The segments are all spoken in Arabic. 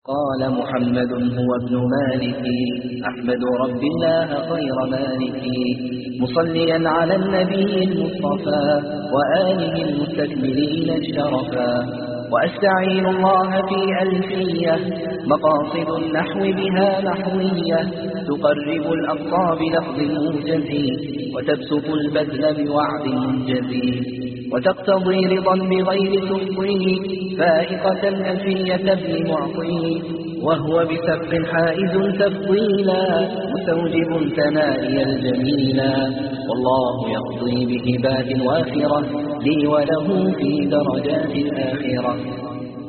قال محمد هو ابن مالك أحمد رب الله خير مالك مصليا على النبي المصطفى وآله المستكملين الشرفا وأستعين الله في ألفية مقاصد النحو بها نحوية تقرب الأقصى بلفظ موجز وتبسط البذل بوعد منجز وتقتضي رضا بغير تفضيل فائقة ألفية ابن معطي وهو بسبق حائز تفضيلا مستوجب ثنائي الجميلا والله يقضي بهبات وافرة لي وله في درجات الآخرة.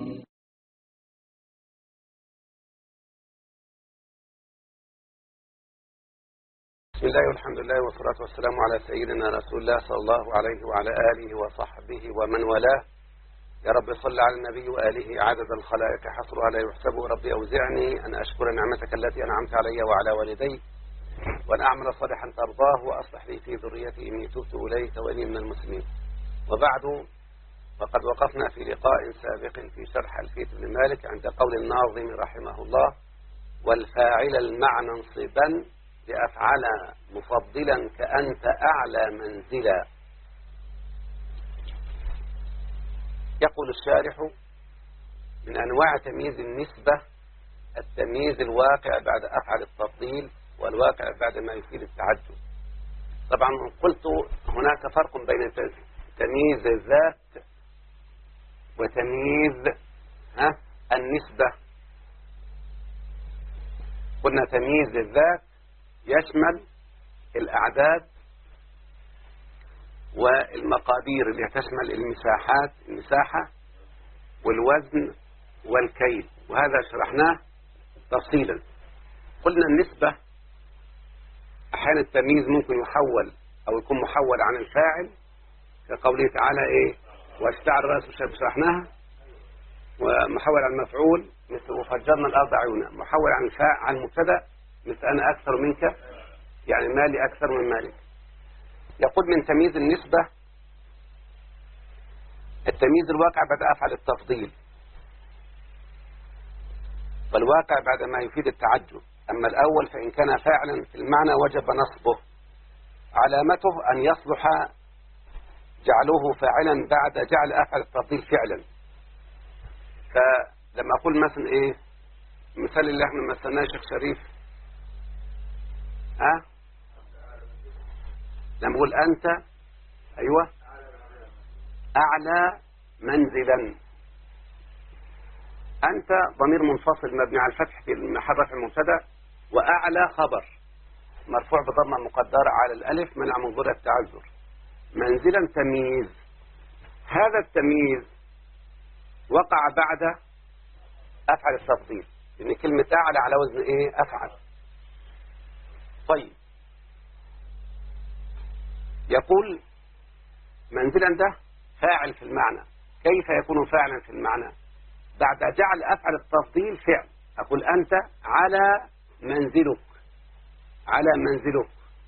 بسم الله والحمد لله والصلاة والسلام على سيدنا رسول الله صلى الله عليه وعلى آله وصحبه ومن والاه. يا رب صل على النبي وآله عدد الخلائق حصرها لا يحسب. ربي أوزعني أن أشكر نعمتك التي أنعمت علي وعلى والدي وأن أعمل صالحا ترضاه وأصلح لي في ذريتي إني تبت إليك وإني من المسلمين. وبعد، فقد وقفنا في لقاء سابق في شرح ألفية ابن مالك عند قول الناظم رحمه الله: والفاعل المعنى انصبا لأفعل مفضلا كأنت أعلى منزلا. يقول الشارح: من أنواع تمييز النسبة التمييز الواقع بعد أفعل التفضيل والواقع بعد ما يفيد التعجب. طبعا قلت هناك فرق بين تمييز الذات وتمييز النسبة. قلنا تمييز الذات يشمل الأعداد والمقادير اللي تشمل المساحة والوزن والكيل، وهذا شرحناه تفصيلا. قلنا النسبة أحيانا التمييز ممكن يحول أو يكون محول عن الفاعل كقوله تعالى إيه: واشتعل رأس الشيء، شرحناها. ومحول عن المفعول مثل وفجرنا الأرض عيونا. محول عن الفاعل عن المبتدأ مثل أنا أكثر منك، يعني مالي أكثر من مالك. يقول من تمييز النسبة التمييز الواقع بعد أفعل التفضيل والواقع بعد ما يفيد التعجب. أما الأول فإن كان فاعلا في المعنى وجب نصبه، علامته أن يصلح جعله فاعلا بعد جعل أفعل التفضيل فعلا. فلما أقول مثلا إيه مثال اللي احنا مثلناه شيخ شريف، لما أقول أنت أيوة أعلى منزلا، أنت ضمير منفصل مبني على الفتح في محل رفع المبتدأ، وأعلى خبر مرفوع بضمة مقدرة على الألف منع من ظهور التعذر. منزلا تمييز، هذا التمييز وقع بعد أفعل التفضيل، لأن كلمة أعلى على وزن إيه؟ أفعل. طيب، يقول منزلا ده فاعل في المعنى. كيف يكون فاعلا في المعنى؟ بعد جعل أفعل التفضيل فعل. أقول أنت على منزلك، على منزلك،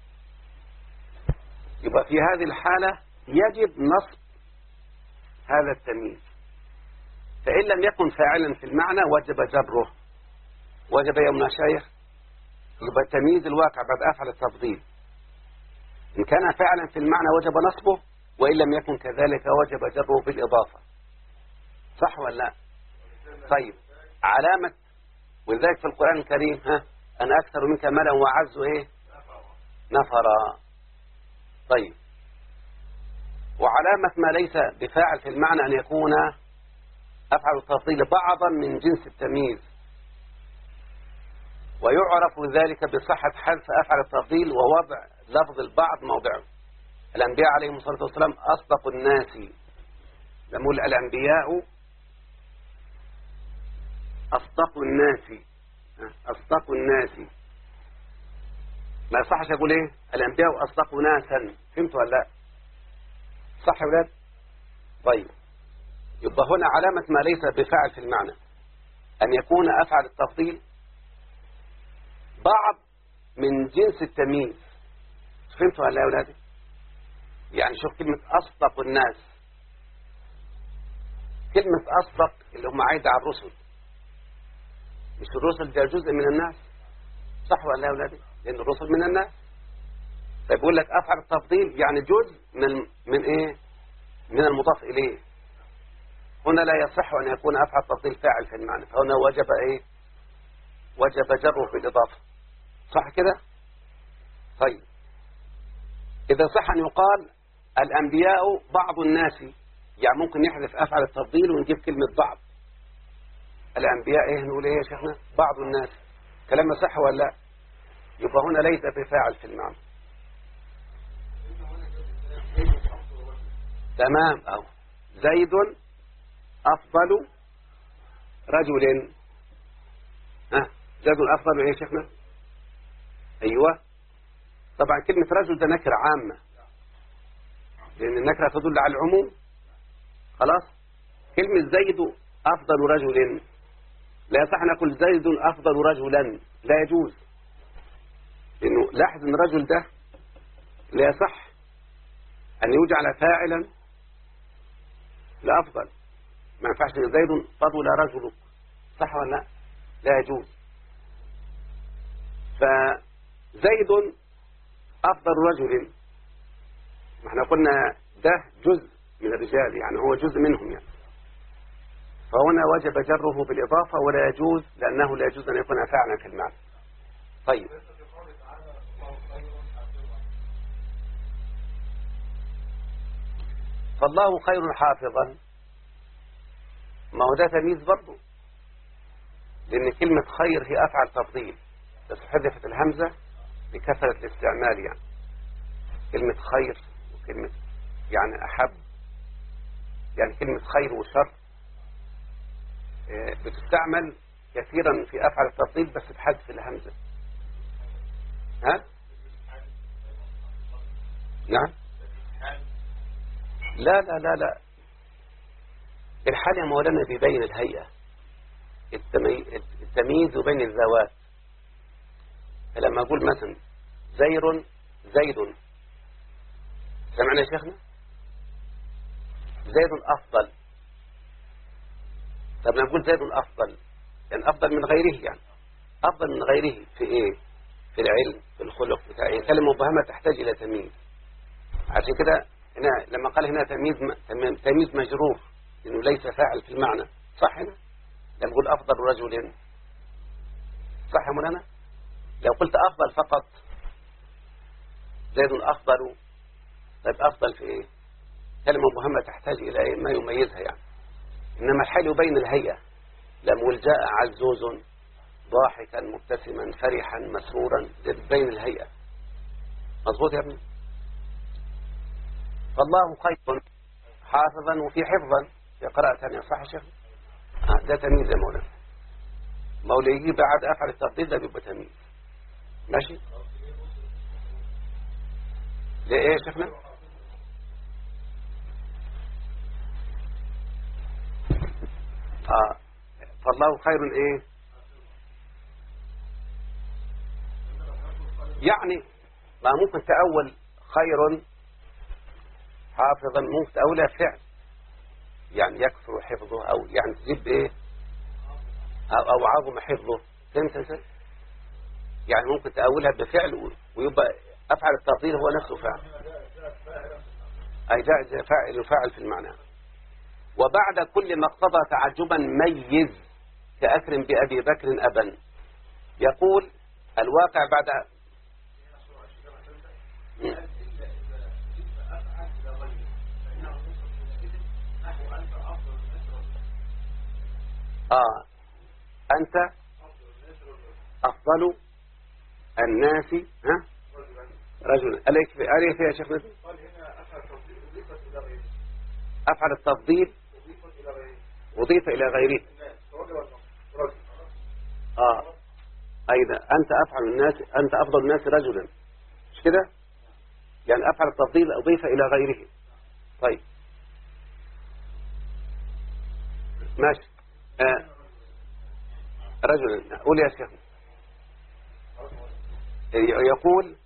يبقى في هذه الحالة يجب نصب هذا التمييز. فإن لم يكن فاعلا في المعنى وجب جره. وجب يا مشايخ، يبقى التمييز الواقع بعد أفعل التفضيل إن كان فعلا في المعنى وجب نصبه، وإن لم يكن كذلك وجب جره بالإضافة. صح ولا لا؟ طيب، علامة ولذلك في القرآن الكريم أنا أكثر منك مالا وأعز إيه؟ نفرا. طيب، وعلامة ما ليس بفاعل في المعنى أن يكون أفعل التفضيل بعضا من جنس التمييز، ويعرف ذلك بصحة حذف أفعل التفضيل ووضع لفظ البعض موضعه. الأنبياء عليهم الصلاة والسلام أصدق الناس، نقول الأنبياء أصدق الناس، أصدق الناس. ما يصحش أقول إيه الأنبياء أصدق ناسا. فهمتوا ولا لا؟ صح يا ولاد؟ طيب، يبقى هنا علامة ما ليس بفاعل في المعنى أن يكون أفعل التفضيل بعض من جنس التمييز. فهمتوا ولا لا يا ولادي؟ يعني شوف كلمة أصدق الناس، كلمة أصدق اللي هم عايدة على الرسل، مش الرسل ده جزء من الناس، صح ولا لا يا أولادي؟ لأن الرسل من الناس. طيب يقول لك أفعل التفضيل يعني جزء من إيه؟ من المضاف إليه. هنا لا يصح أن يكون أفعل التفضيل فاعل في المعنى، فهنا وجب إيه؟ وجب جره بالإضافة، صح كده؟ طيب إذا صح أن يقال الأنبياء بعض الناس، يعني ممكن نحذف أفعل التفضيل ونجيب كلمة بعض. الأنبياء إيه نقول إيه يا شيخنا؟ بعض الناس. كلام صح ولا لا؟ يبقى هنا ليس بفاعل في المعنى. تمام. أو زيد أفضل رجل. زيد أفضل إيه يا شيخنا؟ أيوة. طبعا كلمة رجل ده نكرة عامة، لأن النكرة تدل على العموم. خلاص. كلمة زيد أفضل رجل لا يصح أن أقول زيد أفضل رجلا، لا يجوز، لأنه لاحظ أن الرجل ده لا يصح أن يجعل فاعلا لأفضل. ما ينفعش زيد فضل رجل، صح ولا لا؟ لا يجوز. فزيد أفضل رجل، ما احنا قلنا ده جزء من الرجال، يعني هو جزء منهم يعني. فهنا وجب جره بالإضافة ولا يجوز، لأنه لا يجوز أن يكون فاعلا في المعنى. طيب فالله خير حافظا، ما هو ده تمييز برضه، لأن كلمة خير هي أفعل تفضيل، بس حذفت الهمزة لكثرة الاستعمال. يعني كلمة خير وكلمة يعني أحب، يعني كلمة خير وشر بتستعمل كثيرا في أفعل التفضيل بس بحذف الهمزة. ها؟ نعم. لا لا لا لا، الحال يا مولانا بيبين الهيئة، التمييز بين الذوات. فلما أقول مثلا زيد، سمعنا يا شيخنا؟ زيد أفضل. طب نقول زيد أفضل، يعني أفضل من غيره، يعني أفضل من غيره في إيه؟ في العلم، في الخلق بتاع إيه؟ كلمة مبهمة تحتاج إلى تمييز. عشان كده هنا لما قال هنا تمييز مجرور، لأنه ليس فاعل في المعنى، صح هنا؟ لما نقول أفضل رجل، صح يا مولانا؟ لو قلت أفضل فقط، زيد أفضل، طيب أفضل في إيه؟ كلمة مبهمة تحتاج إلى إيه؟ ما يميزها يعني. إنما الحال يبين الهيئة. لما قل جاء عزوز ضاحكا مبتسما فرحا مسرورا، بين الهيئة. مظبوط يا ابني؟ فالله خير حافظا وفي حفظا في قراءة ثانية، صح يا شيخ؟ ده تمييز يا مولانا. مولا يجي بعد أفعل التفضيل ده بيبقى تمييز. ماشي؟ ليه إيه يا شيخنا؟ فالله خير إيه؟ يعني ما ممكن تأول خير حافظا، ممكن تأولها فعل، يعني يكثر حفظه، أو يعني تجيب إيه؟ أو عظم حفظه. فهمت؟ يعني ممكن تأولها بفعل ويبقى أفعل التفضيل هو نفسه فعل، أي جاء فاعل يفعل في المعنى. وبعد كل ما اقتضى تعجبا ميز، كأكرم بأبي بكر أبا. يقول الواقع بعد أنت أفضل الناس رجلا. أليك فيها شيخ نبي؟ أفعل التفضيل أضيف إلى غيره. أيضا أنت أفعل الناس، أنت أفضل الناس رجلا، مش كده؟ يعني أفعل التفضيل أضيف إلى غيره. طيب ماشي. رجلا، قول يا شيخ. يقول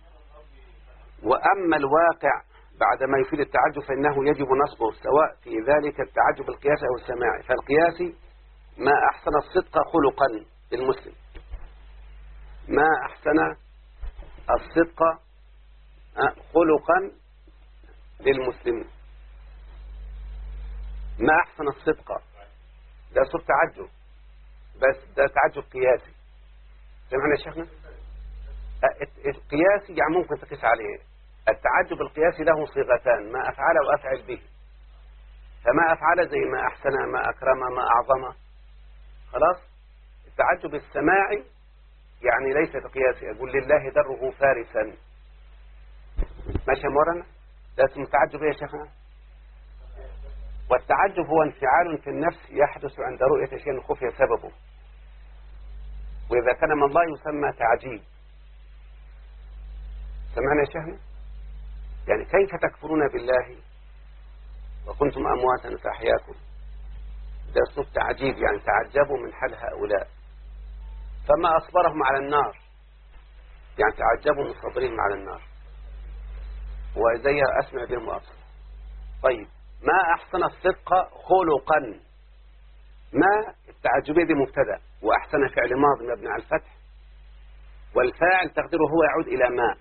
وأما الواقع بعد ما يفيد التعجب فإنه يجب نصبه، سواء في ذلك التعجب القياسي أو السماعي. فالقياسي ما أحسن الصدق خلقا للمسلم. ما أحسن الصدق خلقا للمسلم. ما أحسن الصدق، ده صوت تعجب، بس ده تعجب قياسي. سمعنا يا شيخنا؟ القياسي يعني ممكن تقيس عليه. التعجب القياسي له صيغتان: ما أفعل وأفعل به. فما أفعل زي ما أحسن، ما أكرم، ما أعظم. خلاص. التعجب السماعي يعني ليس بقياسي، أقول لله دره فارسا. ماشي مولانا؟ ده اسمه تعجب يا شيخنا. والتعجب هو انفعال في النفس يحدث عند رؤية شيء خفي سببه، وإذا كان من الله يسمى تعجيب. سمعنا يا شيخنا؟ يعني كيف تكفرون بالله وكنتم أمواتا فأحياكم. ده أسلوب تعجيب، يعني تعجبوا من حال هؤلاء. فما أصبرهم على النار، يعني تعجبوا من صبرهم على النار، وإزاي أسمع بهم وأبصر. طيب، ما أحسن الصدق خلقا. ما التعجبية دي مبتدأ، وأحسن فعل ماضي مبني على الفتح، والفاعل تقديره هو يعود إلى ما،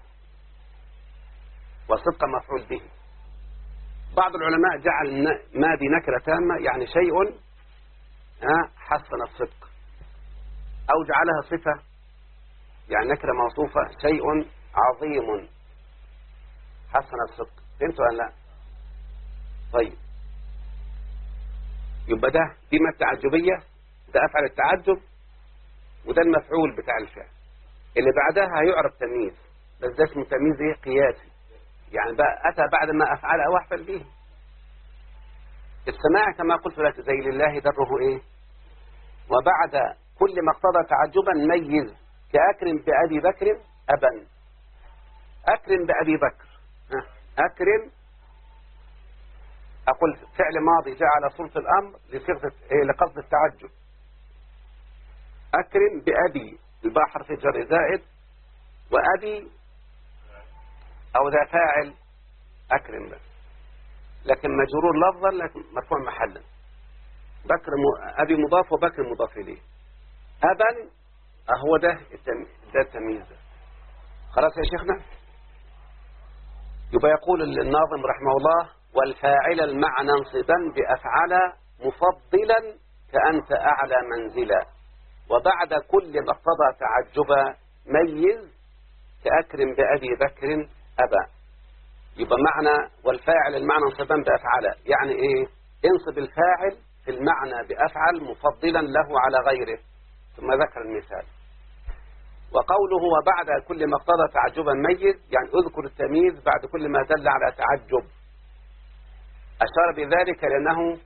وصدق مفعول به. بعض العلماء جعل ما دي نكرة تامة، يعني شيء حسن الصدق، أو جعلها صفة يعني نكرة موصوفة، شيء عظيم حسن الصدق. فهمتوا ولا لا؟ طيب، يبقى ده دي ما التعجبية، ده أفعل التعجب، وده المفعول بتاع الفعل. اللي بعدها هيعرف تمييز، بس ده اسمه تمييز ايه؟ قياسي، يعني بقى أتى بعد ما أفعل أو أحفل به. السماع كما قلت لك زي لله دره ايه؟ وبعد كل ما اقتضى تعجبا ميز، كأكرم بأبي بكر أبا. أكرم بأبي بكر، أكرم أقول فعل ماضي جاء على صورة الأمر لقصد التعجب. أكرم بأبي، الباء حرف جر زائد، وأبي أو ذا فاعل أكرم بس، لكن مجرور لفظا لكن مرفوع محلا. بكر أبي مضاف وبكر مضاف إليه. أبا هو ده التمييز. خلاص يا شيخنا؟ يبقى يقول الناظم رحمه الله: والفاعل المعنى انصبا بأفعل مفضلا كأنت أعلى منزلا، وبعد كل ما اقتضى تعجبا ميز، كأكرم بأبي بكر أبا. يبقى معنى والفاعل المعنى انصبا بأفعل، يعني إيه؟ انصب الفاعل في المعنى بأفعل مفضلا له على غيره. ثم ذكر المثال. وقوله وبعد كل ما اقتضى تعجبا ميز، يعني اذكر التمييز بعد كل ما دل على تعجب. أشار بذلك لأنه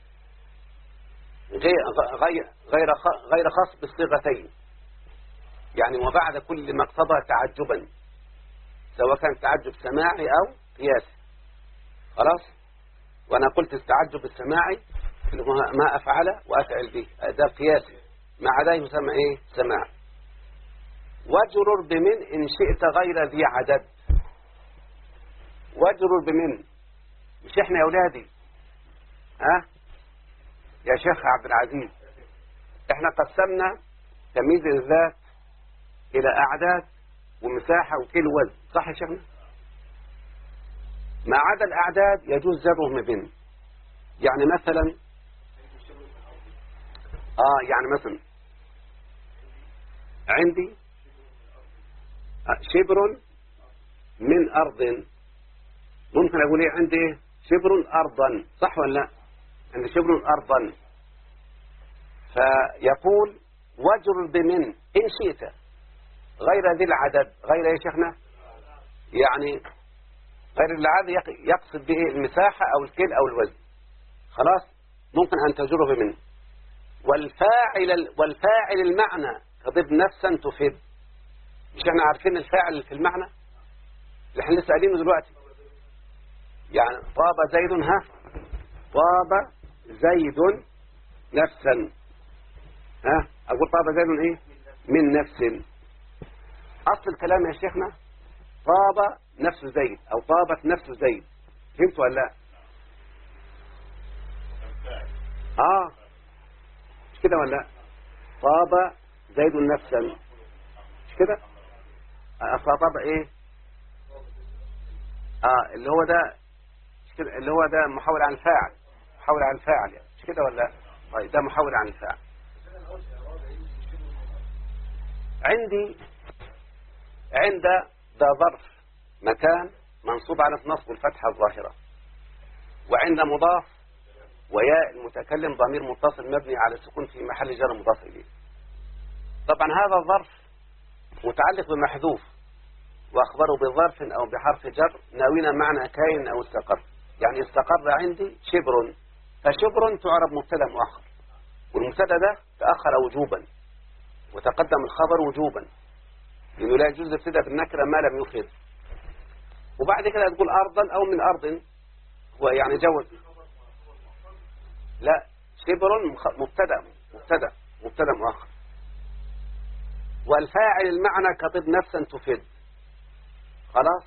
غير خاص بالصيغتين، يعني وبعد كل ما اقتضى تعجبا، سواء كان تعجب سماعي أو قياسي. خلاص. وأنا قلت التعجب السماعي ما أفعل وأفعل به، ده قياسي، ما عداه يسمى إيه؟ سماع. واجرر بمن إن شئت غير ذي عدد. واجرر بمن، مش إحنا يا أولادي يا شيخ عبد العزيز، إحنا قسمنا تمييز الذات إلى أعداد ومساحة وكيلو وزن، صح يا شيخنا؟ ما عدا الأعداد يجوز جرهم بمن. يعني مثلا يعني مثلا عندي شبر من أرض، ممكن أقول إيه؟ عندي شبر أرضا، صح ولا لا؟ عندي شبر أرضا. فيقول واجر بمن إن شئت غير ذي العدد. غير يا شيخنا يعني غير العدد يقصد به المساحة أو الكيل أو الوزن. خلاص. ممكن أن تجره بمن. والفاعل المعنى كضب نفسا تفيد. مش احنا عارفين الفاعل في المعنى اللي احنا لسه قايلينه دلوقتي؟ يعني طاب زيد، طاب زيد نفسا. اقول طاب زيد ايه؟ من نفس. اصل الكلام يا شيخنا طاب نفس زيد او طابت نفس زيد. فهمت ولا لا؟ مش كده ولا لا؟ طاب زيد نفسا، مش كده؟ أصاب إيه؟ اللي هو ده، مش كده؟ اللي هو ده محول عن الفاعل، محول عن الفاعل يعني، مش كده ولا؟ طيب ده محول عن الفاعل. عند ده ظرف مكان منصوب على نصب الفتحة الظاهرة، وعند مضاف وياء المتكلم ضمير متصل مبني على السكون في محل جر مضاف إليه. طبعا هذا الظرف متعلق بمحذوف، وأخبره بظرف أو بحرف جر ناوينا معنى كائن أو استقر. يعني استقر عندي شبر، فشبر تعرب مبتدا مؤخر، والمبتدا ده تأخر وجوبا وتقدم الخبر وجوبا، لأنه لا يجوز ابتداء بالنكرة ما لم يفرد. وبعد كده تقول أرضا أو من أرض، هو يعني جوز. لا، شبر مبتدا مؤخر. والفاعل المعنى كطب نفسا تفيد. خلاص،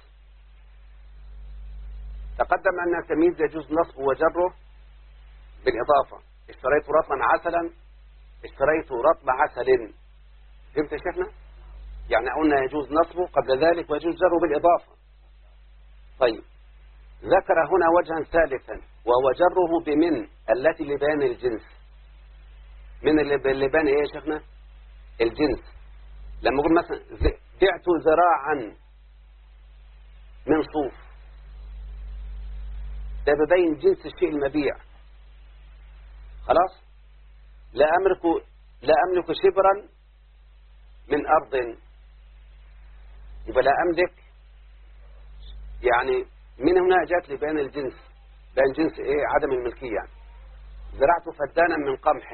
تقدم أن التمييز يجوز نصبه وجره بالإضافة. اشتريت رطلا عسلا، اشتريت رطب عسل. فهمت يا شيخنا؟ يعني قلنا يجوز نصبه قبل ذلك ويجوز جره بالإضافة. طيب، ذكر هنا وجها ثالثا وهو جره بمن التي لبيان الجنس. من اللي بيان ايه يا شيخنا؟ الجنس. لما اقول مثلا بعت ذراعا من صوف، ده بيبين جنس الشيء المبيع. خلاص، لا أملك شبرا من أرض، يبقى لا أملك، يعني من هنا جاءت لبيان الجنس، بيان جنس ايه؟ عدم الملكية يعني. زرعت فدانا من قمح.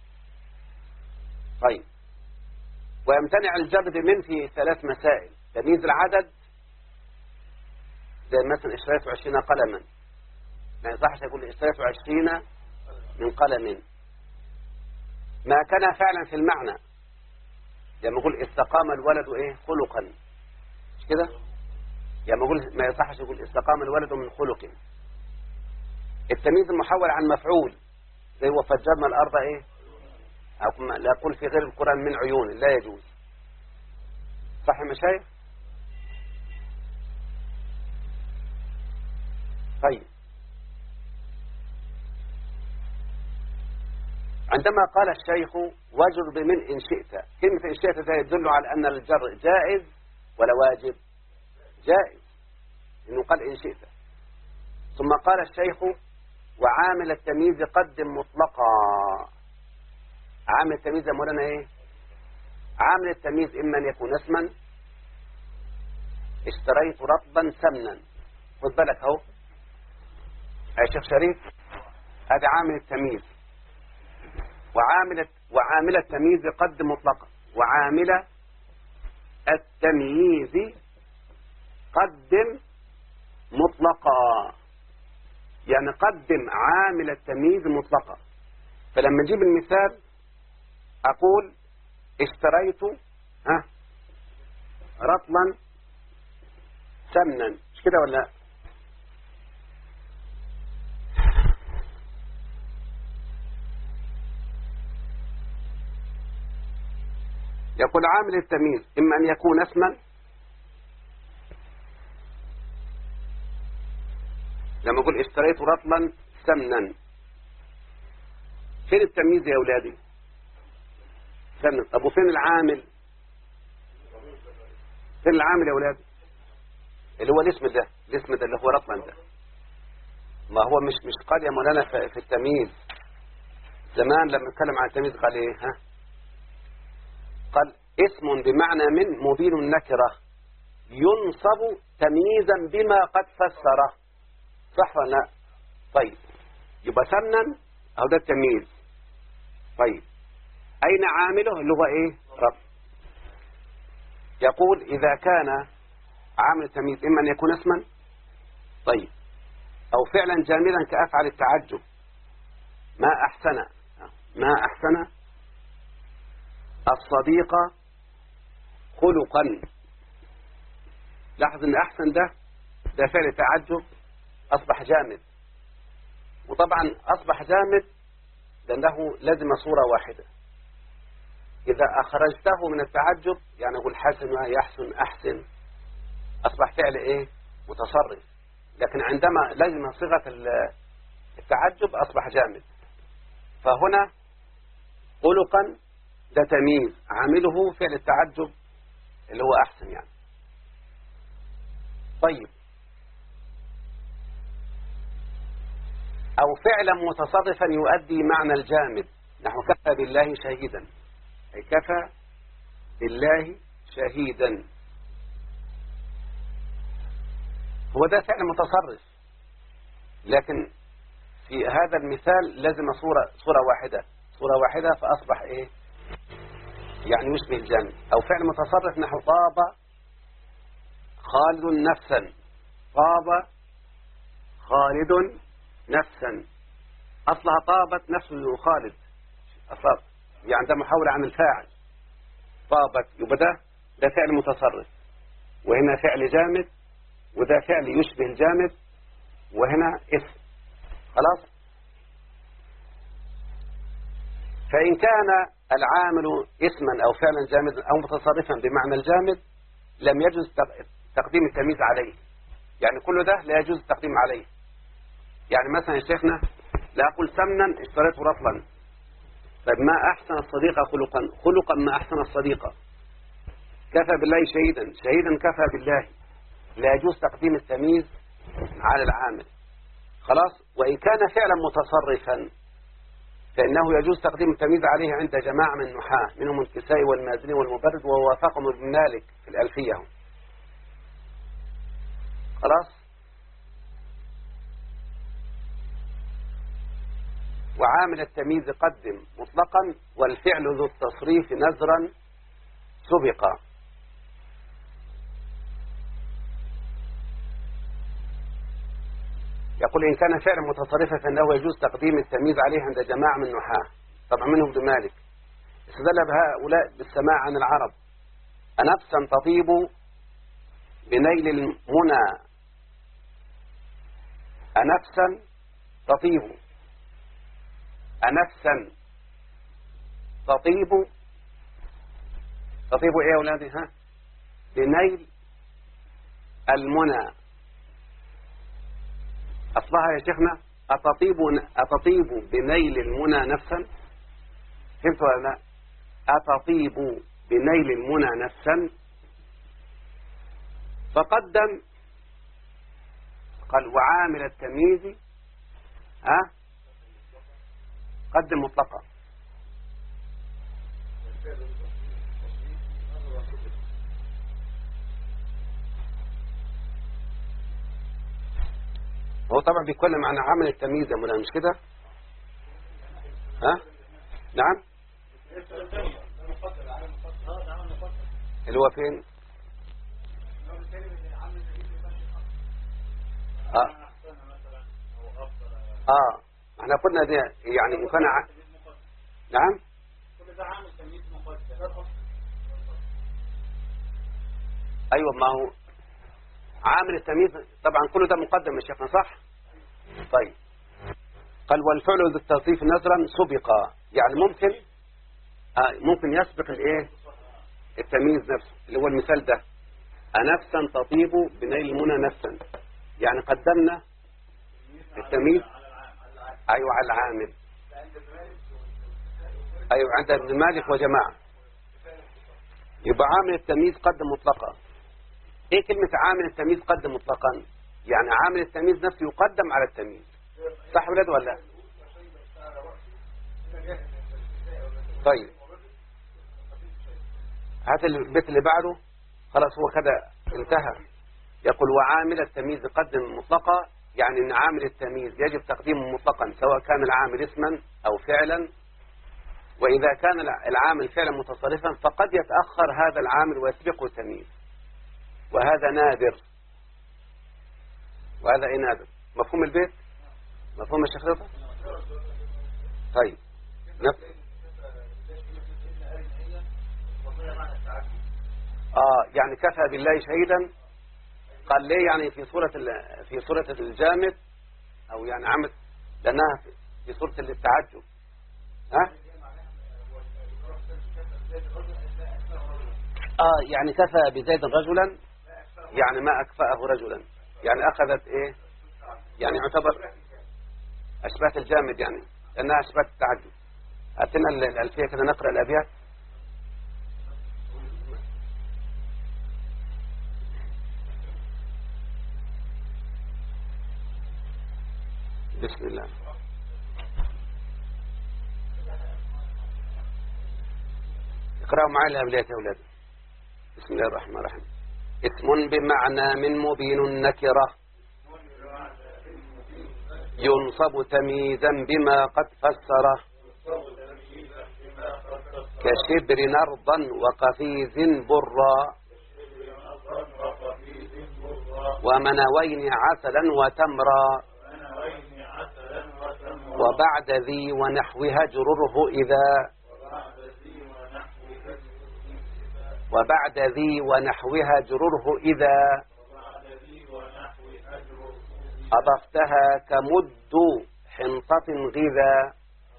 طيب، ويمتنع الجر بمن في 3 مسائل. تمييز العدد، زي مثلا اشتريت 20 قلما، ما يصحش يقول اشتريت 20 من قلم. ما كان فعلا في المعنى، لما يقول استقام الولد ايه؟ خلقا، مش كده؟ لما يقول ما يصحش يقول استقام الولد من خلق. التمييز المحول عن مفعول، زي وفجرنا الارض ايه؟ أو لا أقول في غير القرآن من عيون، لا يجوز. صح يا مشايخ؟ طيب، عندما قال الشيخ واجر بمن إن شئت، كلمة إن شئت ده يدل على أن الجر جائز ولا واجب؟ جائز، إنه قال إن شئت. ثم قال الشيخ وعامل التمييز قدم مطلقا. عامل التمييز يا مولانا ايه؟ عامل التمييز إما أن يكون اسما. اشتريت رطبا سمنا، خد بالك اهو يا شيخ شريف، هذا عامل التمييز. وعامل التمييز قدم مطلقا. وعامل التمييز قدم مطلقا، يعني قدم عامل التمييز مطلقا. فلما نجيب المثال أقول اشتريت رطلا سمنا، مش كده ولا؟ يقول عامل التمييز إما أن يكون اسما، لما أقول اشتريت رطلا سمنا، فين التمييز يا أولادي؟ سمنا. طب وفين العامل؟ فين العامل يا أولادي؟ اللي هو الاسم ده اللي هو رطلا ده. ما هو مش قال يا مولانا في التمييز زمان لما اتكلم عن التمييز قال ايه؟ قال اسم بمعنى من مبين النكرة ينصب تمييزا بما قد فسره. صح ولا لا؟ طيب، يبقى سمنا أو ده التمييز. طيب، أين عامله اللي هو إيه؟ رب. يقول إذا كان عامل التمييز إما أن يكون اسما، طيب، أو فعلا جاملا كأفعل التعجب. ما أحسن الصديق خلقا. لاحظ أن أحسن ده فعل تعجب أصبح جامد، وطبعا أصبح جامد لأنه لازم صورة واحدة. إذا أخرجته من التعجب يعني أقول حسن يحسن أحسن أصبح فعل إيه متصرف، لكن عندما لزم صيغة التعجب أصبح جامد. فهنا خلقا ده تمييز عامله فعل التعجب اللي هو أحسن يعني. طيب أو فعلا متصرفا يؤدي معنى الجامد، نحو كفى بالله شهيدا، أي كفى بالله شهيدا، هو ده فعل متصرف، لكن في هذا المثال لازم صورة واحدة فأصبح إيه يعني يشبه الجامد. أو فعل متصرف نحو طاب خالد نفسا، طاب خالد نفسا، أصلها طابت نفسه خالد، أصاب يعني ده محاولة عن الفاعل، طابت يبقى ده فعل متصرف، وهنا فعل جامد، وده فعل يشبه الجامد، وهنا اسم. خلاص. فإن كان العامل اسما أو فعلا جامدا أو متصرفا بمعنى الجامد لم يجوز تقديم التمييز عليه، يعني كل ده لا يجوز التقديم عليه. يعني مثلا يا شيخنا لا أقول سمنا اشتريته رطلا، طيب ما أحسن الصديقة خلقا ما أحسن الصديقة، كفى بالله شهيدا كفى بالله، لا يجوز تقديم التمييز على العامل. خلاص. وإن كان فعلا متصرفا فإنه يجوز تقديم التمييز عليه عند جماعة من النحاة منهم الكسائي والمازني والمبرد ووافقهم ابن مالك في الألفية. خلاص. وعامل التمييز قدم مطلقا والفعل ذو التصريف نزرا سبقا. يقول إن كان فعلا متصرفا فإنه يجوز تقديم التمييز عليه عند جماعة من النحاة، طبعا منهم ابن مالك. استدل بهؤلاء بالسماع عن العرب: أنفسا تطيب بنيل المنى، أنفسا تطيب، أنفسا تطيب إيه يا أولادي؟ بنيل المنى، أصلها يا شيخنا أتطيب بنيل المنى نفسا، فهمت ولا لا؟ أتطيب بنيل المنى نفسا، فقدم قال وعامل التمييز قدم مطلقا. هو طبعا بيتكلم عن عامل التمييز يا مولانا، مش كده؟ نعم. اللي هو فين؟ احنا قلنا دي يعني إن كان نعم. ايوه، ما هو عامل التمييز طبعا كله ده مقدم يا شيخنا، صح؟ طيب. قال والفعل ذو التصريف نظرا سبقا، يعني ممكن يسبق الايه التمييز نفسه، اللي هو المثال ده أنفسا تطيب بنيل المنى نفسا، يعني قدمنا التمييز ايوه على العامل، ايوه عند ابن مالك وجماعه، يبقى عامل التمييز قدم مطلقا. ايه كلمه عامل التمييز قدم مطلقا؟ يعني عامل التمييز نفسه يقدم على التمييز، صح ولاد ولا لا؟ طيب هات البيت اللي بعده. خلاص هو كده انتهى. يقول وعامل التمييز قدم مطلقا، يعني ان عامل التمييز يجب تقديمه مطلقا سواء كان العامل اسما او فعلا، واذا كان العامل فعلا متصرفا فقد يتاخر هذا العامل ويسبقه التمييز، وهذا نادر. وهذا ايه نادر؟ مفهوم البيت؟ مفهوم الشيخ رضا؟ طيب يعني كفى بالله شهيدا، قال ليه؟ يعني في صورة الجامد، او يعني عمد لانها في صورة التعجب. يعني كفى بزيد رجلا، يعني ما أكفأه رجلا، يعني أخذت إيه، يعني يعتبر أشبات الجامد، يعني لأنها أشبات التعجب. أتنا الألفية كده نقرأ الأبيات. بسم الله. اقرأوا معي الأبيات يا أولاد. بسم الله الرحمن الرحيم. اسم بمعنى من مبين نكرة، ينصب تمييزا بما قد فسره، كشبر نرضا وقفيز برا، ومنوين عسلا وتمرا، وبعد ذي ونحوها جرره إذا، وبعد ذي ونحوها جرره إذا أضفتها كمد حنطة غذا،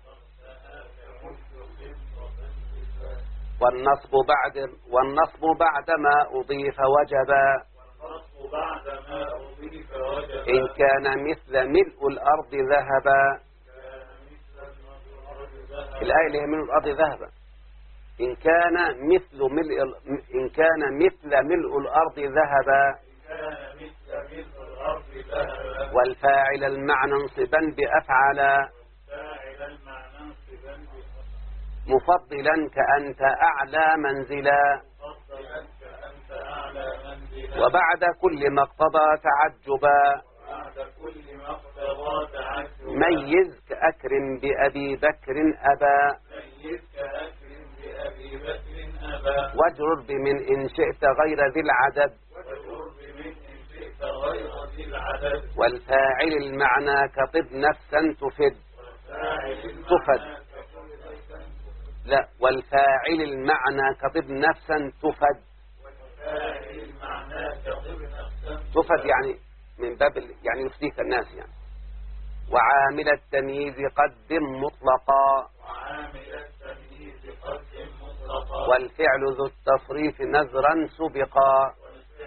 والنصب بعدما أضيف وجبا، إن كان مثل ملء الأرض ذهبا. الآية اللي هي ملء الأرض ذهبا، إن كان مثل ملء الأرض ذهبا، والفاعل المعنى انصبا بأفعلا، مفضلا كأنت أعلى منزلا، وبعد كل ما اقتضى تعجبا، ميز كأكرم بأبي بكر أبا، واجرر بمن إن شئت غير ذي العدد، والفاعل المعنى كطب نفسا تفد، لا، والفاعل المعنى كطب نفسا تفد، يعني من باب يعني يفديك الناس يعني. وعامل التمييز قدم مطلقا، والفعل ذو التصريف نزرا سبقا.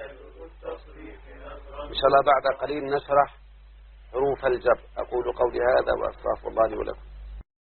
إن شاء الله بعد قليل نشرح حروف الجر. أقول قولي هذا وأستغفر الله لي ولكم.